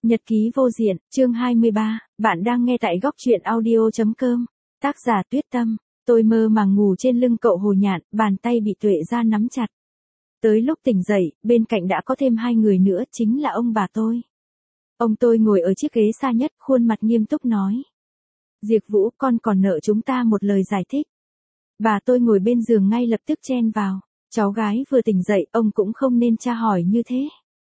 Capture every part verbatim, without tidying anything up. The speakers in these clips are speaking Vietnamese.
Nhật ký vô diện, chương hai mươi ba, bạn đang nghe tại góc truyện audio.com. Tác giả Tuyết Tâm. Tôi mơ màng ngủ trên lưng cậu Hồ Nhạn, bàn tay bị Tuệ Gia nắm chặt. Tới lúc tỉnh dậy, bên cạnh đã có thêm hai người nữa, chính là ông bà tôi. Ông tôi ngồi ở chiếc ghế xa nhất, khuôn mặt nghiêm túc nói. Diệp Vũ, con còn nợ chúng ta một lời giải thích. Bà tôi ngồi bên giường ngay lập tức chen vào. Cháu gái vừa tỉnh dậy, ông cũng không nên tra hỏi như thế.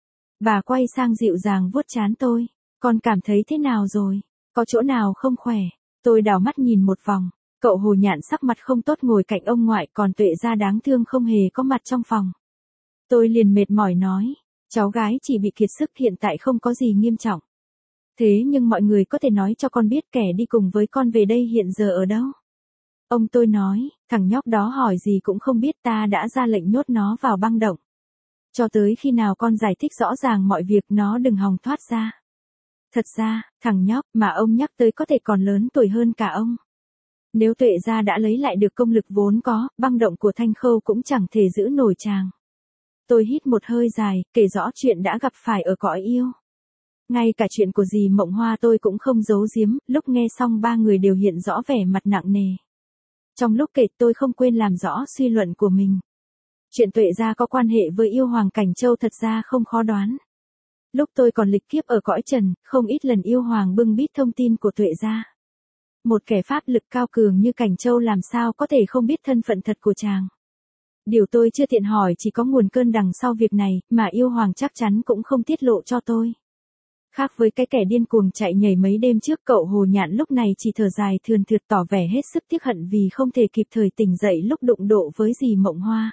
Bà quay sang dịu dàng vuốt trán tôi. Con cảm thấy thế nào rồi? Có chỗ nào không khỏe? Tôi đảo mắt nhìn một vòng. Cậu Hồ Nhạn sắc mặt không tốt ngồi cạnh ông ngoại, còn Tuệ Gia đáng thương không hề có mặt trong phòng. Tôi liền mệt mỏi nói. Cháu gái chỉ bị kiệt sức, hiện tại không có gì nghiêm trọng. Thế nhưng mọi người có thể nói cho con biết kẻ đi cùng với con về đây hiện giờ ở đâu? Ông tôi nói, thằng nhóc đó hỏi gì cũng không biết, ta đã ra lệnh nhốt nó vào băng động. Cho tới khi nào con giải thích rõ ràng mọi việc nó đừng hòng thoát ra. Thật ra, thằng nhóc mà ông nhắc tới có thể còn lớn tuổi hơn cả ông. Nếu Tuệ Gia đã lấy lại được công lực vốn có, băng động của Thanh Khâu cũng chẳng thể giữ nổi chàng. Tôi hít một hơi dài, kể rõ chuyện đã gặp phải ở cõi yêu. Ngay cả chuyện của dì Mộng Hoa tôi cũng không giấu giếm, lúc nghe xong ba người đều hiện rõ vẻ mặt nặng nề. Trong lúc kể tôi không quên làm rõ suy luận của mình. Chuyện Tuệ Gia có quan hệ với yêu hoàng Cảnh Châu thật ra không khó đoán. Lúc tôi còn lịch kiếp ở cõi trần, không ít lần yêu hoàng bưng bít thông tin của Tuệ Gia. Một kẻ pháp lực cao cường như Cảnh Châu làm sao có thể không biết thân phận thật của chàng. Điều tôi chưa tiện hỏi chỉ có nguồn cơn đằng sau việc này, mà yêu hoàng chắc chắn cũng không tiết lộ cho tôi. Khác với cái kẻ điên cuồng chạy nhảy mấy đêm trước, cậu Hồ Nhạn lúc này chỉ thở dài thườn thượt tỏ vẻ hết sức tiếc hận vì không thể kịp thời tỉnh dậy lúc đụng độ với dì Mộng Hoa.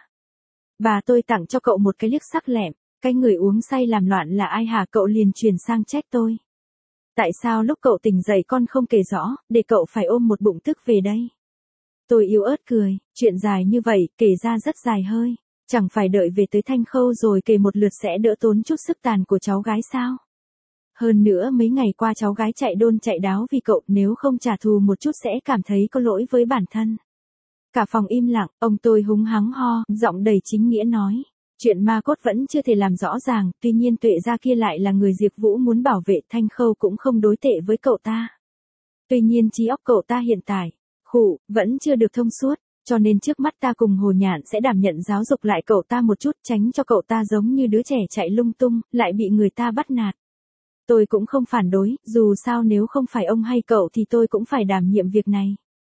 Bà tôi tặng cho cậu một cái liếc sắc lẹm, cái người uống say làm loạn là ai hả? Cậu liền chuyển sang trách tôi. Tại sao lúc cậu tỉnh dậy con không kể rõ, để cậu phải ôm một bụng tức về đây? Tôi yếu ớt cười, chuyện dài như vậy, kể ra rất dài hơi, chẳng phải đợi về tới Thanh Khâu rồi kể một lượt sẽ đỡ tốn chút sức tàn của cháu gái sao? Hơn nữa mấy ngày qua cháu gái chạy đôn chạy đáo vì cậu, nếu không trả thù một chút sẽ cảm thấy có lỗi với bản thân. Cả phòng im lặng, ông tôi húng hắng ho, giọng đầy chính nghĩa nói. Chuyện ma cốt vẫn chưa thể làm rõ ràng, tuy nhiên Tuệ Gia kia lại là người Diệp Vũ muốn bảo vệ, Thanh Khâu cũng không đối tệ với cậu ta. Tuy nhiên trí óc cậu ta hiện tại, khụ, vẫn chưa được thông suốt, cho nên trước mắt ta cùng Hồ Nhạn sẽ đảm nhận giáo dục lại cậu ta một chút, tránh cho cậu ta giống như đứa trẻ chạy lung tung, lại bị người ta bắt nạt. Tôi cũng không phản đối, dù sao nếu không phải ông hay cậu thì tôi cũng phải đảm nhiệm việc này.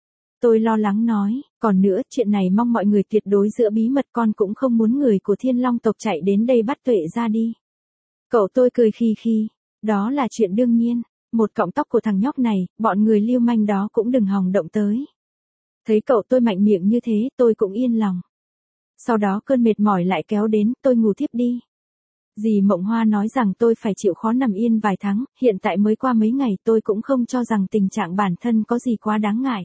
Tôi lo lắng nói, còn nữa, chuyện này mong mọi người tuyệt đối giữ bí mật, con cũng không muốn người của Thiên Long tộc chạy đến đây bắt Tuệ Gia đi. Cậu tôi cười khi khi, đó là chuyện đương nhiên, một cọng tóc của thằng nhóc này, bọn người lưu manh đó cũng đừng hòng động tới. Thấy cậu tôi mạnh miệng như thế, tôi cũng yên lòng. Sau đó cơn mệt mỏi lại kéo đến, tôi ngủ thiếp đi. Dì Mộng Hoa nói rằng tôi phải chịu khó nằm yên vài tháng, hiện tại mới qua mấy ngày, tôi cũng không cho rằng tình trạng bản thân có gì quá đáng ngại.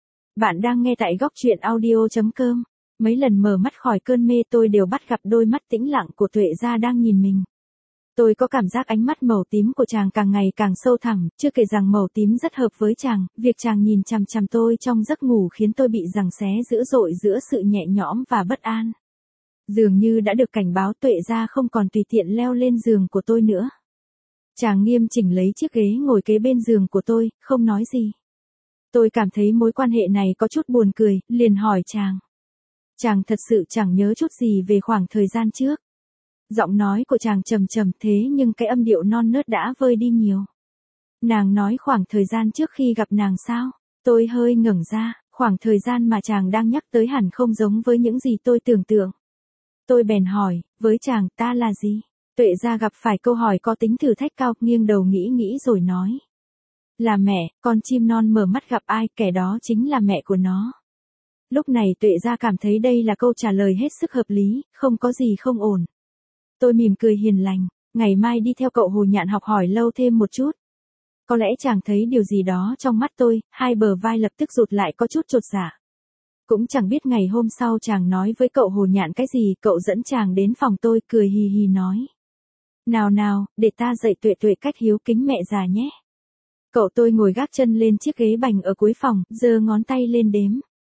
Bạn đang nghe tại góc truyện audio.com. Mấy lần mở mắt khỏi cơn mê tôi đều bắt gặp đôi mắt tĩnh lặng của Tuệ Gia đang nhìn mình. Tôi có cảm giác ánh mắt màu tím của chàng càng ngày càng sâu thẳm, chưa kể rằng màu tím rất hợp với chàng, việc chàng nhìn chằm chằm tôi trong giấc ngủ khiến tôi bị giằng xé dữ dội giữa sự nhẹ nhõm và bất an. Dường như đã được cảnh báo, Tuệ Gia không còn tùy tiện leo lên giường của tôi nữa. Chàng nghiêm chỉnh lấy chiếc ghế ngồi kế bên giường của tôi, không nói gì. Tôi cảm thấy mối quan hệ này có chút buồn cười, liền hỏi chàng. Chàng thật sự chẳng nhớ chút gì về khoảng thời gian trước. Giọng nói của chàng trầm trầm thế nhưng cái âm điệu non nớt đã vơi đi nhiều. Nàng nói khoảng thời gian trước khi gặp nàng sao? Tôi hơi ngẩng ra, khoảng thời gian mà chàng đang nhắc tới hẳn không giống với những gì tôi tưởng tượng. Tôi bèn hỏi, với chàng ta là gì? Tuệ Gia gặp phải câu hỏi có tính thử thách cao, nghiêng đầu nghĩ nghĩ rồi nói. Là mẹ, con chim non mở mắt gặp ai, kẻ đó chính là mẹ của nó. Lúc này Tuệ Gia cảm thấy đây là câu trả lời hết sức hợp lý, không có gì không ổn. Tôi mỉm cười hiền lành, ngày mai đi theo cậu Hồ Nhạn học hỏi lâu thêm một chút. Có lẽ chàng thấy điều gì đó trong mắt tôi, hai bờ vai lập tức rụt lại có chút chột dạ. Cũng chẳng biết ngày hôm sau chàng nói với cậu Hồ Nhạn cái gì, cậu dẫn chàng đến phòng tôi, cười hì hì nói. Nào nào, để ta dạy Tuệ Tuệ cách hiếu kính mẹ già nhé. Cậu tôi ngồi gác chân lên chiếc ghế bành ở cuối phòng, giơ ngón tay lên đếm.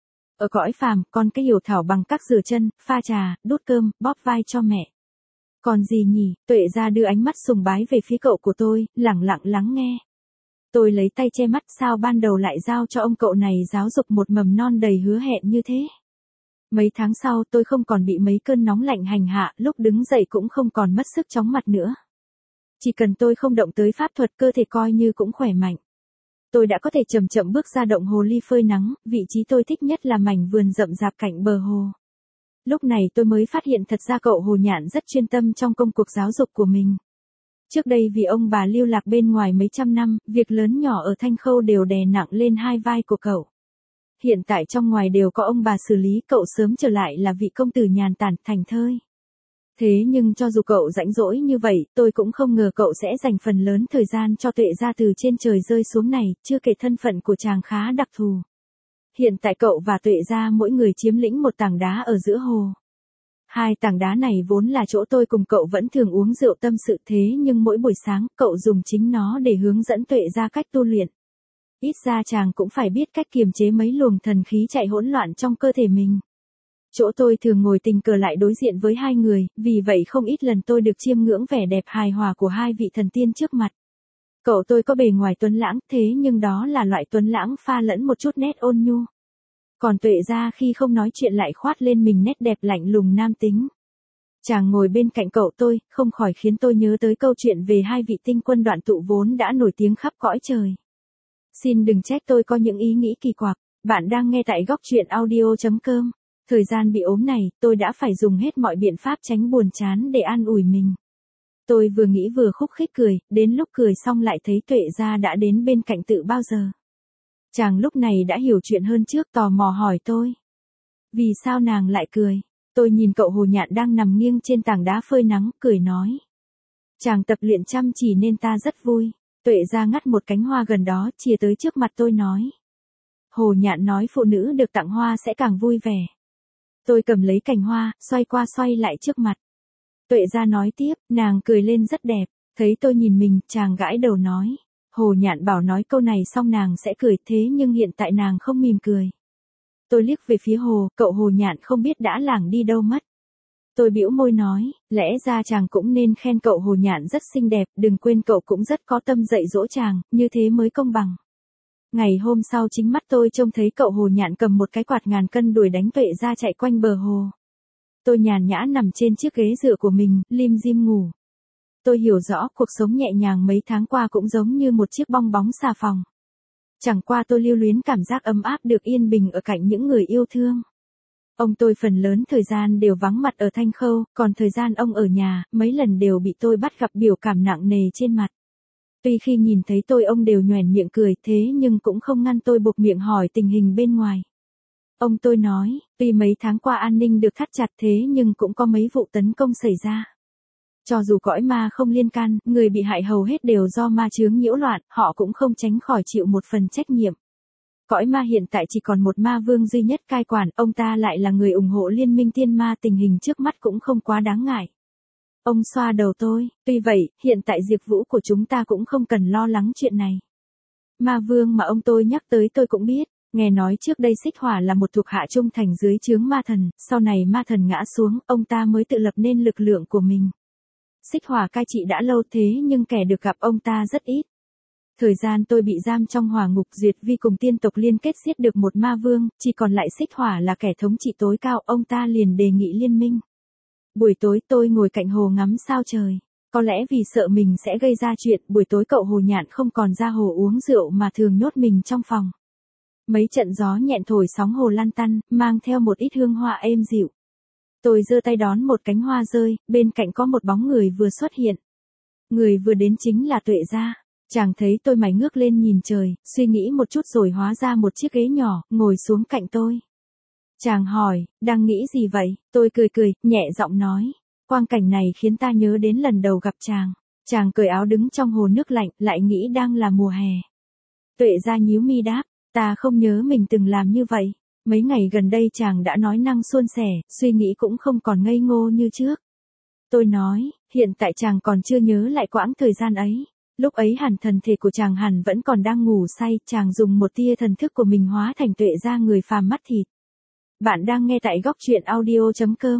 Ở cõi phàm, con cái hiểu thảo bằng các rửa chân, pha trà, đút cơm, bóp vai cho mẹ. Còn gì nhỉ? Tuệ Gia đưa ánh mắt sùng bái về phía cậu của tôi, lẳng lặng lắng nghe. Tôi lấy tay che mắt, sao ban đầu lại giao cho ông cậu này giáo dục một mầm non đầy hứa hẹn như thế. Mấy tháng sau tôi không còn bị mấy cơn nóng lạnh hành hạ, lúc đứng dậy cũng không còn mất sức chóng mặt nữa. Chỉ cần tôi không động tới pháp thuật, cơ thể coi như cũng khỏe mạnh. Tôi đã có thể chậm chậm bước ra động hồ ly phơi nắng, vị trí tôi thích nhất là mảnh vườn rậm rạp cạnh bờ hồ. Lúc này tôi mới phát hiện thật ra cậu Hồ Nhạn rất chuyên tâm trong công cuộc giáo dục của mình. Trước đây vì ông bà lưu lạc bên ngoài mấy trăm năm, việc lớn nhỏ ở Thanh Khâu đều đè nặng lên hai vai của cậu. Hiện tại trong ngoài đều có ông bà xử lý, cậu sớm trở lại là vị công tử nhàn tản, thảnh thơi. Thế nhưng cho dù cậu rãnh rỗi như vậy, tôi cũng không ngờ cậu sẽ dành phần lớn thời gian cho Tuệ Gia từ trên trời rơi xuống này, chưa kể thân phận của chàng khá đặc thù. Hiện tại cậu và Tuệ Gia mỗi người chiếm lĩnh một tảng đá ở giữa hồ. Hai tảng đá này vốn là chỗ tôi cùng cậu vẫn thường uống rượu tâm sự, thế nhưng mỗi buổi sáng cậu dùng chính nó để hướng dẫn Tuệ Gia cách tu luyện. Ít ra chàng cũng phải biết cách kiềm chế mấy luồng thần khí chạy hỗn loạn trong cơ thể mình. Chỗ tôi thường ngồi tình cờ lại đối diện với hai người, vì vậy không ít lần tôi được chiêm ngưỡng vẻ đẹp hài hòa của hai vị thần tiên trước mặt. Cậu tôi có bề ngoài tuấn lãng, thế nhưng đó là loại tuấn lãng pha lẫn một chút nét ôn nhu. Còn Tuệ Gia khi không nói chuyện lại khoát lên mình nét đẹp lạnh lùng nam tính. Chàng ngồi bên cạnh cậu tôi, không khỏi khiến tôi nhớ tới câu chuyện về hai vị tinh quân Đoạn Tụ vốn đã nổi tiếng khắp cõi trời. Xin đừng trách tôi có những ý nghĩ kỳ quặc. Bạn đang nghe tại góc truyện audio chấm com. Thời gian bị ốm này, tôi đã phải dùng hết mọi biện pháp tránh buồn chán để an ủi mình. Tôi vừa nghĩ vừa khúc khích cười, đến lúc cười xong lại thấy Tuệ Gia đã đến bên cạnh tự bao giờ. Chàng lúc này đã hiểu chuyện hơn trước, tò mò hỏi tôi. Vì sao nàng lại cười? Tôi nhìn cậu Hồ Nhạn đang nằm nghiêng trên tảng đá phơi nắng, cười nói. Chàng tập luyện chăm chỉ nên ta rất vui. Tuệ Gia ngắt một cánh hoa gần đó, chia tới trước mặt tôi nói. Hồ Nhạn nói phụ nữ được tặng hoa sẽ càng vui vẻ. Tôi cầm lấy cành hoa, xoay qua xoay lại trước mặt. Tuệ Gia nói tiếp, nàng cười lên rất đẹp. Thấy tôi nhìn mình, chàng gãi đầu nói. Hồ Nhạn bảo nói câu này xong nàng sẽ cười, thế nhưng hiện tại nàng không mỉm cười. Tôi liếc về phía hồ, cậu Hồ Nhạn không biết đã lảng đi đâu mất. Tôi bĩu môi nói, lẽ ra chàng cũng nên khen cậu Hồ Nhạn rất xinh đẹp, đừng quên cậu cũng rất có tâm dạy dỗ chàng, như thế mới công bằng. Ngày hôm sau chính mắt tôi trông thấy cậu Hồ Nhạn cầm một cái quạt ngàn cân đuổi đánh Tuệ Gia chạy quanh bờ hồ. Tôi nhàn nhã nằm trên chiếc ghế dựa của mình, lim dim ngủ. Tôi hiểu rõ cuộc sống nhẹ nhàng mấy tháng qua cũng giống như một chiếc bong bóng xà phòng. Chẳng qua tôi lưu luyến cảm giác ấm áp được yên bình ở cạnh những người yêu thương. Ông tôi phần lớn thời gian đều vắng mặt ở Thanh Khâu, còn thời gian ông ở nhà, mấy lần đều bị tôi bắt gặp biểu cảm nặng nề trên mặt. Tuy khi nhìn thấy tôi ông đều nhoẻn miệng cười, thế nhưng cũng không ngăn tôi buộc miệng hỏi tình hình bên ngoài. Ông tôi nói, tuy mấy tháng qua an ninh được thắt chặt thế nhưng cũng có mấy vụ tấn công xảy ra. Cho dù cõi ma không liên can, người bị hại hầu hết đều do ma chướng nhiễu loạn, họ cũng không tránh khỏi chịu một phần trách nhiệm. Cõi ma hiện tại chỉ còn một ma vương duy nhất cai quản, ông ta lại là người ủng hộ liên minh tiên ma, tình hình trước mắt cũng không quá đáng ngại. Ông xoa đầu tôi, tuy vậy, hiện tại Diệp Vũ của chúng ta cũng không cần lo lắng chuyện này. Ma vương mà ông tôi nhắc tới tôi cũng biết, nghe nói trước đây Xích Hỏa là một thuộc hạ trung thành dưới trướng ma thần, sau này ma thần ngã xuống, ông ta mới tự lập nên lực lượng của mình. Xích Hỏa cai trị đã lâu thế nhưng kẻ được gặp ông ta rất ít. Thời gian tôi bị giam trong hỏa ngục, Duyệt Vi cùng tiên tộc liên kết giết được một ma vương, chỉ còn lại Xích Hỏa là kẻ thống trị tối cao, ông ta liền đề nghị liên minh. Buổi tối tôi ngồi cạnh hồ ngắm sao trời. Có lẽ vì sợ mình sẽ gây ra chuyện, buổi tối cậu Hồ Nhạn không còn ra hồ uống rượu mà thường nhốt mình trong phòng. Mấy trận gió nhẹn thổi sóng hồ lăn tăn, mang theo một ít hương hoa êm dịu. Tôi giơ tay đón một cánh hoa rơi, bên cạnh có một bóng người vừa xuất hiện. Người vừa đến chính là Tuệ Gia. Chàng thấy tôi mày ngước lên nhìn trời, suy nghĩ một chút rồi hóa ra một chiếc ghế nhỏ, ngồi xuống cạnh tôi. Chàng hỏi, đang nghĩ gì vậy? Tôi cười cười, nhẹ giọng nói. Quang cảnh này khiến ta nhớ đến lần đầu gặp chàng. Chàng cởi áo đứng trong hồ nước lạnh, lại nghĩ đang là mùa hè. Tuệ Gia nhíu mi đáp, ta không nhớ mình từng làm như vậy. Mấy ngày gần đây chàng đã nói năng suôn sẻ, suy nghĩ cũng không còn ngây ngô như trước. Tôi nói, hiện tại chàng còn chưa nhớ lại quãng thời gian ấy. Lúc ấy hẳn thần thể của chàng hẳn vẫn còn đang ngủ say, chàng dùng một tia thần thức của mình hóa thành Tuệ Gia người phàm mắt thịt. Bạn đang nghe tại góc truyện audio chấm com.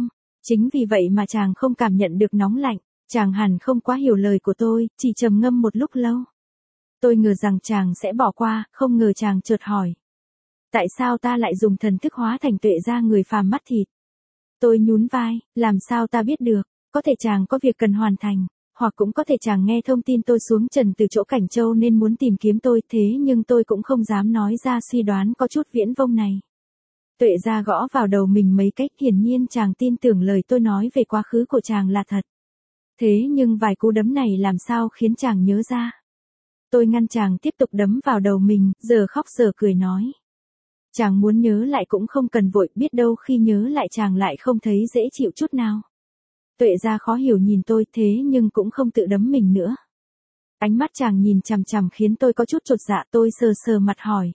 Chính vì vậy mà chàng không cảm nhận được nóng lạnh, chàng hẳn không quá hiểu lời của tôi, chỉ trầm ngâm một lúc lâu. Tôi ngờ rằng chàng sẽ bỏ qua, không ngờ chàng chợt hỏi. Tại sao ta lại dùng thần thức hóa thành Tuệ Gia người phàm mắt thịt? Tôi nhún vai, làm sao ta biết được, có thể chàng có việc cần hoàn thành, hoặc cũng có thể chàng nghe thông tin tôi xuống trần từ chỗ Cảnh Châu nên muốn tìm kiếm tôi, thế nhưng tôi cũng không dám nói ra suy đoán có chút viển vông này. Tuệ Gia gõ vào đầu mình mấy cách, hiển nhiên chàng tin tưởng lời tôi nói về quá khứ của chàng là thật. Thế nhưng vài cú đấm này làm sao khiến chàng nhớ ra? Tôi ngăn chàng tiếp tục đấm vào đầu mình, giờ khóc giờ cười nói. Chàng muốn nhớ lại cũng không cần vội, biết đâu khi nhớ lại chàng lại không thấy dễ chịu chút nào. Tuệ Gia khó hiểu nhìn tôi, thế nhưng cũng không tự đấm mình nữa. Ánh mắt chàng nhìn chằm chằm khiến tôi có chút chột dạ, tôi sờ sờ mặt hỏi.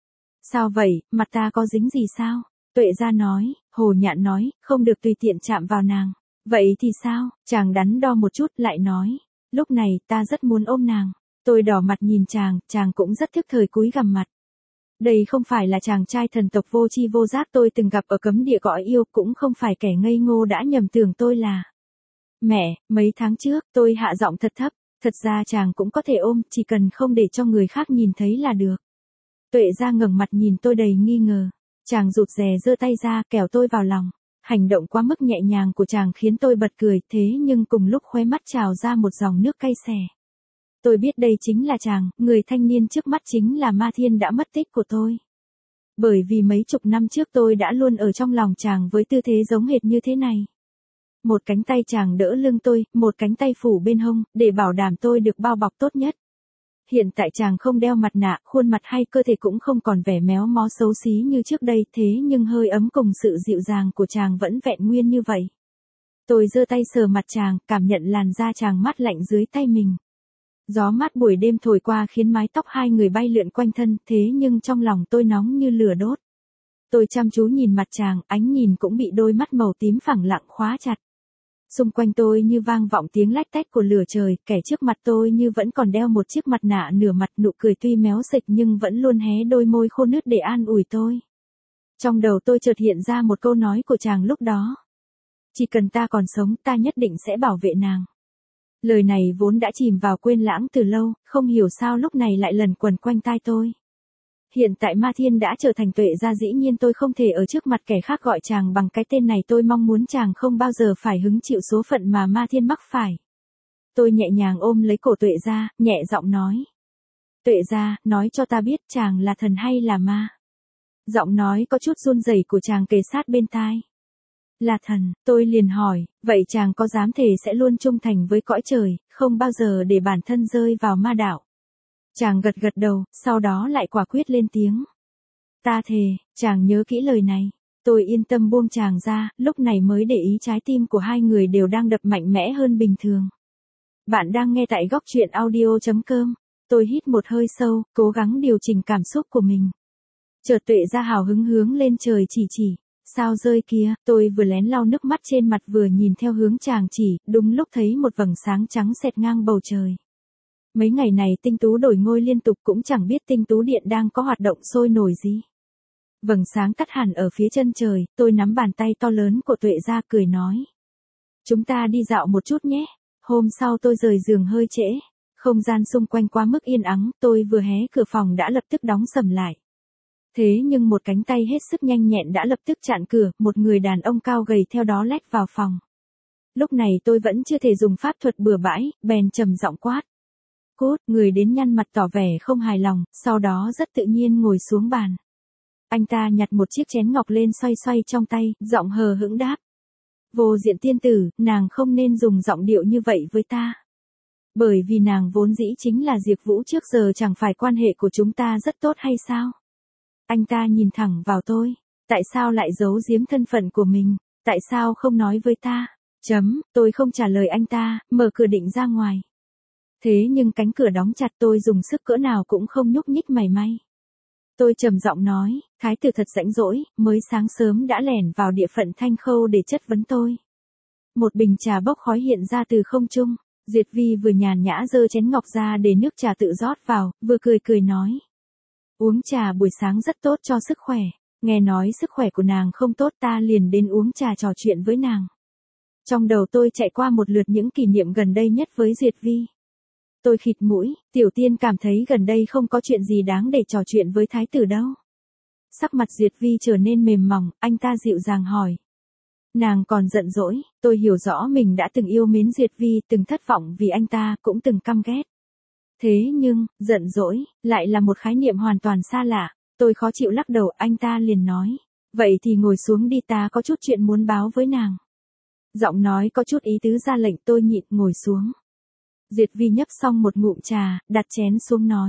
Sao vậy, mặt ta có dính gì sao? Tuệ Gia nói, Hồ Nhạn nói, không được tùy tiện chạm vào nàng. Vậy thì sao? Chàng đắn đo một chút lại nói. Lúc này ta rất muốn ôm nàng. Tôi đỏ mặt nhìn chàng, chàng cũng rất thức thời cúi gằm mặt. Đây không phải là chàng trai thần tộc vô tri vô giác tôi từng gặp ở cấm địa cõi yêu, cũng không phải kẻ ngây ngô đã nhầm tưởng tôi là. Mẹ, mấy tháng trước tôi hạ giọng thật thấp, thật ra chàng cũng có thể ôm, chỉ cần không để cho người khác nhìn thấy là được. Tuệ Gia ngẩng mặt nhìn tôi đầy nghi ngờ, chàng rụt rè giơ tay ra kéo tôi vào lòng. Hành động quá mức nhẹ nhàng của chàng khiến tôi bật cười, thế nhưng cùng lúc khóe mắt trào ra một dòng nước cay xè. Tôi biết đây chính là chàng, người thanh niên trước mắt chính là Ma Thiên đã mất tích của tôi. Bởi vì mấy chục năm trước tôi đã luôn ở trong lòng chàng với tư thế giống hệt như thế này. Một cánh tay chàng đỡ lưng tôi, một cánh tay phủ bên hông, để bảo đảm tôi được bao bọc tốt nhất. Hiện tại chàng không đeo mặt nạ, khuôn mặt hay cơ thể cũng không còn vẻ méo mó xấu xí như trước đây, thế nhưng hơi ấm cùng sự dịu dàng của chàng vẫn vẹn nguyên như vậy. Tôi giơ tay sờ mặt chàng, cảm nhận làn da chàng mát lạnh dưới tay mình. Gió mát buổi đêm thổi qua khiến mái tóc hai người bay lượn quanh thân, thế nhưng trong lòng tôi nóng như lửa đốt. Tôi chăm chú nhìn mặt chàng, ánh nhìn cũng bị đôi mắt màu tím phẳng lặng khóa chặt. Xung quanh tôi như vang vọng tiếng lách tách của lửa trời, kẻ trước mặt tôi như vẫn còn đeo một chiếc mặt nạ nửa mặt, nụ cười tuy méo xệch nhưng vẫn luôn hé đôi môi khô nứt để an ủi tôi. Trong đầu tôi chợt hiện ra một câu nói của chàng lúc đó. Chỉ cần ta còn sống, ta nhất định sẽ bảo vệ nàng. Lời này vốn đã chìm vào quên lãng từ lâu, không hiểu sao lúc này lại lẩn quẩn quanh tai tôi. Hiện tại Ma Thiên đã trở thành Tuệ Gia, dĩ nhiên tôi không thể ở trước mặt kẻ khác gọi chàng bằng cái tên này, tôi mong muốn chàng không bao giờ phải hứng chịu số phận mà Ma Thiên mắc phải. Tôi nhẹ nhàng ôm lấy cổ Tuệ Gia, nhẹ giọng nói. Tuệ Gia, nói cho ta biết chàng là thần hay là ma? Giọng nói có chút run rẩy của chàng kề sát bên tai. Là thần, tôi liền hỏi, vậy chàng có dám thề sẽ luôn trung thành với cõi trời, không bao giờ để bản thân rơi vào ma đạo? Chàng gật gật đầu, sau đó lại quả quyết lên tiếng. Ta thề, chàng nhớ kỹ lời này. Tôi yên tâm buông chàng ra, lúc này mới để ý trái tim của hai người đều đang đập mạnh mẽ hơn bình thường. Bạn đang nghe tại góc truyện audio chấm com. Tôi hít một hơi sâu, cố gắng điều chỉnh cảm xúc của mình. Chợt Tuệ Gia hào hứng hướng lên trời chỉ chỉ. Sao rơi kia, tôi vừa lén lau nước mắt trên mặt vừa nhìn theo hướng chàng chỉ, đúng lúc thấy một vầng sáng trắng xẹt ngang bầu trời. Mấy ngày này tinh tú đổi ngôi liên tục, cũng chẳng biết tinh tú điện đang có hoạt động sôi nổi gì. Vầng sáng tắt hẳn ở phía chân trời, tôi nắm bàn tay to lớn của Tuệ Gia cười nói. Chúng ta đi dạo một chút nhé. Hôm sau tôi rời giường hơi trễ. Không gian xung quanh quá mức yên ắng, tôi vừa hé cửa phòng đã lập tức đóng sầm lại. Thế nhưng một cánh tay hết sức nhanh nhẹn đã lập tức chặn cửa, một người đàn ông cao gầy theo đó lách vào phòng. Lúc này tôi vẫn chưa thể dùng pháp thuật bừa bãi, bèn trầm giọng quát. Cút, người đến nhăn mặt tỏ vẻ không hài lòng, sau đó rất tự nhiên ngồi xuống bàn. Anh ta nhặt một chiếc chén ngọc lên xoay xoay trong tay, giọng hờ hững đáp. Vô Diện tiên tử, nàng không nên dùng giọng điệu như vậy với ta. Bởi vì nàng vốn dĩ chính là Diệp Vũ, trước giờ chẳng phải quan hệ của chúng ta rất tốt hay sao? Anh ta nhìn thẳng vào tôi. Tại sao lại giấu giếm thân phận của mình? Tại sao không nói với ta? Chấm, tôi không trả lời anh ta, mở cửa định ra ngoài. Thế nhưng cánh cửa đóng chặt, tôi dùng sức cỡ nào cũng không nhúc nhích mảy may. Tôi trầm giọng nói, thái tử thật rãnh rỗi, mới sáng sớm đã lẻn vào địa phận Thanh Khâu để chất vấn tôi. Một bình trà bốc khói hiện ra từ không trung, Diệt Vi vừa nhàn nhã giơ chén ngọc ra để nước trà tự rót vào, vừa cười cười nói. Uống trà buổi sáng rất tốt cho sức khỏe, nghe nói sức khỏe của nàng không tốt ta liền đến uống trà trò chuyện với nàng. Trong đầu tôi chạy qua một lượt những kỷ niệm gần đây nhất với Diệt Vi. Tôi khịt mũi, Tiểu Tiên cảm thấy gần đây không có chuyện gì đáng để trò chuyện với thái tử đâu. Sắc mặt Diệt Vi trở nên mềm mỏng, anh ta dịu dàng hỏi. Nàng còn giận dỗi, tôi hiểu rõ mình đã từng yêu mến Diệt Vi, từng thất vọng vì anh ta, cũng từng căm ghét. Thế nhưng, giận dỗi, lại là một khái niệm hoàn toàn xa lạ. Tôi khó chịu lắc đầu, anh ta liền nói. Vậy thì ngồi xuống đi, ta có chút chuyện muốn báo với nàng. Giọng nói có chút ý tứ ra lệnh, tôi nhịn ngồi xuống. Diệt Vi nhấp xong một ngụm trà, đặt chén xuống nói.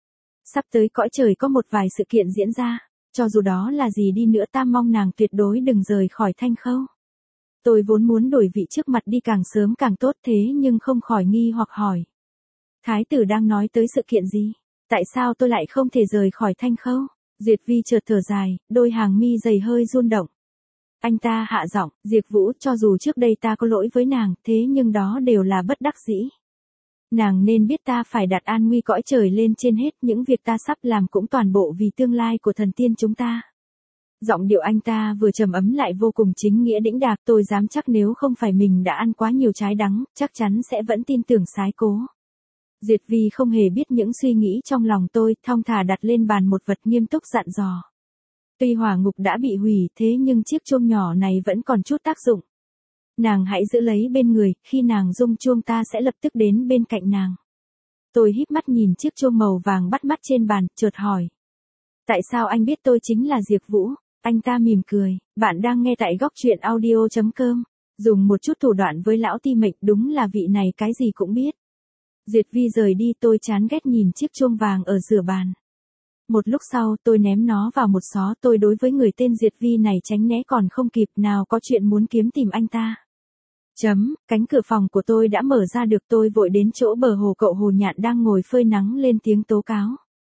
Sắp tới cõi trời có một vài sự kiện diễn ra, cho dù đó là gì đi nữa ta mong nàng tuyệt đối đừng rời khỏi Thanh Khâu. Tôi vốn muốn đổi vị trước mặt đi càng sớm càng tốt thế nhưng không khỏi nghi hoặc hỏi. Thái tử đang nói tới sự kiện gì? Tại sao tôi lại không thể rời khỏi Thanh Khâu? Diệt Vi chợt thở dài, đôi hàng mi dày hơi run động. Anh ta hạ giọng, Diệp Vũ, cho dù trước đây ta có lỗi với nàng, thế nhưng đó đều là bất đắc dĩ. Nàng nên biết ta phải đặt an nguy cõi trời lên trên hết, những việc ta sắp làm cũng toàn bộ vì tương lai của thần tiên chúng ta. Giọng điệu anh ta vừa trầm ấm lại vô cùng chính nghĩa đĩnh đạc, tôi dám chắc nếu không phải mình đã ăn quá nhiều trái đắng, chắc chắn sẽ vẫn tin tưởng sái cố. Diệt Vi không hề biết những suy nghĩ trong lòng tôi, thong thả đặt lên bàn một vật nghiêm túc dặn dò. Tuy hỏa ngục đã bị hủy thế nhưng chiếc chuông nhỏ này vẫn còn chút tác dụng. Nàng hãy giữ lấy bên người, khi nàng rung chuông ta sẽ lập tức đến bên cạnh nàng. Tôi híp mắt nhìn chiếc chuông màu vàng bắt mắt trên bàn, chợt hỏi. Tại sao anh biết tôi chính là Diệp Vũ? Anh ta mỉm cười, bạn đang nghe tại góc truyện audio chấm com. Dùng một chút thủ đoạn với lão ti mệnh, đúng là vị này cái gì cũng biết. Diệt Vi rời đi, tôi chán ghét nhìn chiếc chuông vàng ở giữa bàn. Một lúc sau tôi ném nó vào một xó, tôi đối với người tên Diệt Vi này tránh né còn không kịp, nào có chuyện muốn kiếm tìm anh ta. Chấm, cánh cửa phòng của tôi đã mở ra được, tôi vội đến chỗ bờ hồ cậu Hồ Nhạn đang ngồi phơi nắng lên tiếng tố cáo.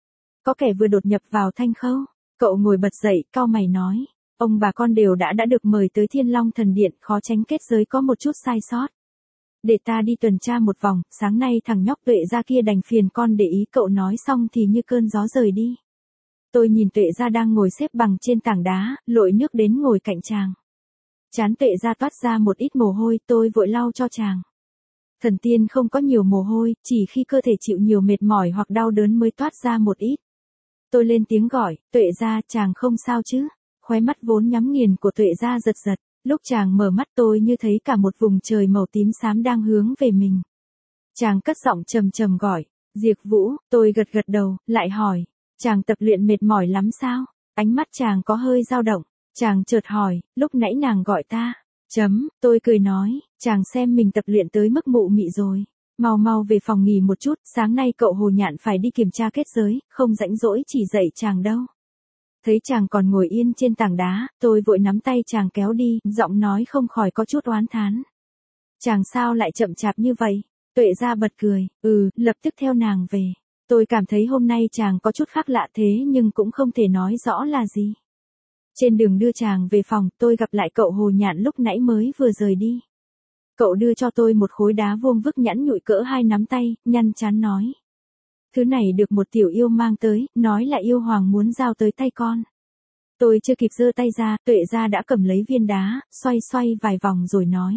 Có kẻ vừa đột nhập vào Thanh Khâu. Cậu ngồi bật dậy, cau mày nói. Ông bà con đều đã đã được mời tới Thiên Long Thần Điện, khó tránh kết giới có một chút sai sót. Để ta đi tuần tra một vòng, sáng nay thằng nhóc Tuệ Gia kia đành phiền con để ý, cậu nói xong thì như cơn gió rời đi. Tôi nhìn Tuệ Gia đang ngồi xếp bằng trên tảng đá, lội nước đến ngồi cạnh chàng. Trán Tuệ Gia toát ra một ít mồ hôi, tôi vội lau cho chàng. Thần tiên không có nhiều mồ hôi, chỉ khi cơ thể chịu nhiều mệt mỏi hoặc đau đớn mới toát ra một ít. Tôi lên tiếng gọi, Tuệ Gia, chàng không sao chứ? Khóe mắt vốn nhắm nghiền của Tuệ Gia giật giật. Lúc chàng mở mắt tôi như thấy cả một vùng trời màu tím xám đang hướng về mình. Chàng cất giọng trầm trầm gọi, Diệp Vũ, tôi gật gật đầu, lại hỏi, chàng tập luyện mệt mỏi lắm sao? Ánh mắt chàng có hơi dao động, chàng chợt hỏi, lúc nãy nàng gọi ta. Chấm, tôi cười nói, chàng xem mình tập luyện tới mức mụ mị rồi. Mau mau về phòng nghỉ một chút, sáng nay cậu Hồ Nhạn phải đi kiểm tra kết giới, không rảnh rỗi chỉ dạy chàng đâu. Thấy chàng còn ngồi yên trên tảng đá, tôi vội nắm tay chàng kéo đi, giọng nói không khỏi có chút oán thán. Chàng sao lại chậm chạp như vậy? Tuệ Gia bật cười, ừ, lập tức theo nàng về. Tôi cảm thấy hôm nay chàng có chút khác lạ thế nhưng cũng không thể nói rõ là gì. Trên đường đưa chàng về phòng, tôi gặp lại cậu Hồ Nhạn lúc nãy mới vừa rời đi. Cậu đưa cho tôi một khối đá vuông vức nhẵn nhụi cỡ hai nắm tay, nhăn chán nói. Thứ này được một tiểu yêu mang tới, nói là yêu hoàng muốn giao tới tay con. Tôi chưa kịp giơ tay ra, Tuệ Gia đã cầm lấy viên đá, xoay xoay vài vòng rồi nói.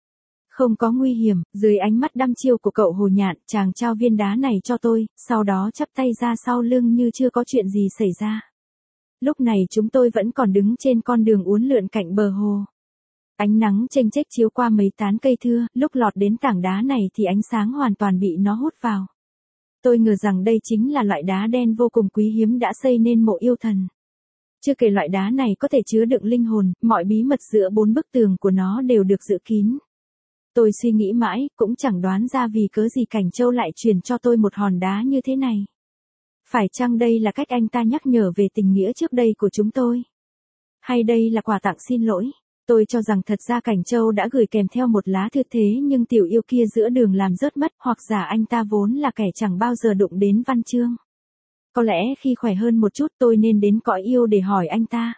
Không có nguy hiểm, dưới ánh mắt đăm chiêu của cậu Hồ Nhạn, chàng trao viên đá này cho tôi, sau đó chắp tay ra sau lưng như chưa có chuyện gì xảy ra. Lúc này chúng tôi vẫn còn đứng trên con đường uốn lượn cạnh bờ hồ. Ánh nắng chênh chếch chiếu qua mấy tán cây thưa, lúc lọt đến tảng đá này thì ánh sáng hoàn toàn bị nó hút vào. Tôi ngờ rằng đây chính là loại đá đen vô cùng quý hiếm đã xây nên mộ yêu thần. Chưa kể loại đá này có thể chứa đựng linh hồn, mọi bí mật giữa bốn bức tường của nó đều được giữ kín. Tôi suy nghĩ mãi, cũng chẳng đoán ra vì cớ gì Cảnh Châu lại truyền cho tôi một hòn đá như thế này. Phải chăng đây là cách anh ta nhắc nhở về tình nghĩa trước đây của chúng tôi? Hay đây là quà tặng xin lỗi? Tôi cho rằng thật ra Cảnh Châu đã gửi kèm theo một lá thư thế nhưng tiểu yêu kia giữa đường làm rớt mất, hoặc giả anh ta vốn là kẻ chẳng bao giờ đụng đến văn chương. Có lẽ khi khỏe hơn một chút tôi nên đến cõi yêu để hỏi anh ta.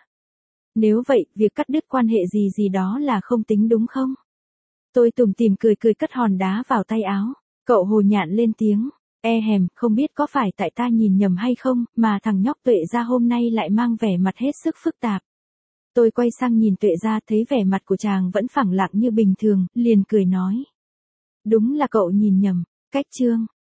Nếu vậy, việc cắt đứt quan hệ gì gì đó là không tính đúng không? Tôi tủm tỉm cười cười cất hòn đá vào tay áo. Cậu Hồ Nhạn lên tiếng. E hèm, không biết có phải tại ta nhìn nhầm hay không, mà thằng nhóc Tuệ Gia hôm nay lại mang vẻ mặt hết sức phức tạp. Tôi quay sang nhìn Tuệ Gia, thấy vẻ mặt của chàng vẫn phẳng lặng như bình thường, liền cười nói. Đúng là cậu nhìn nhầm, cách Trương.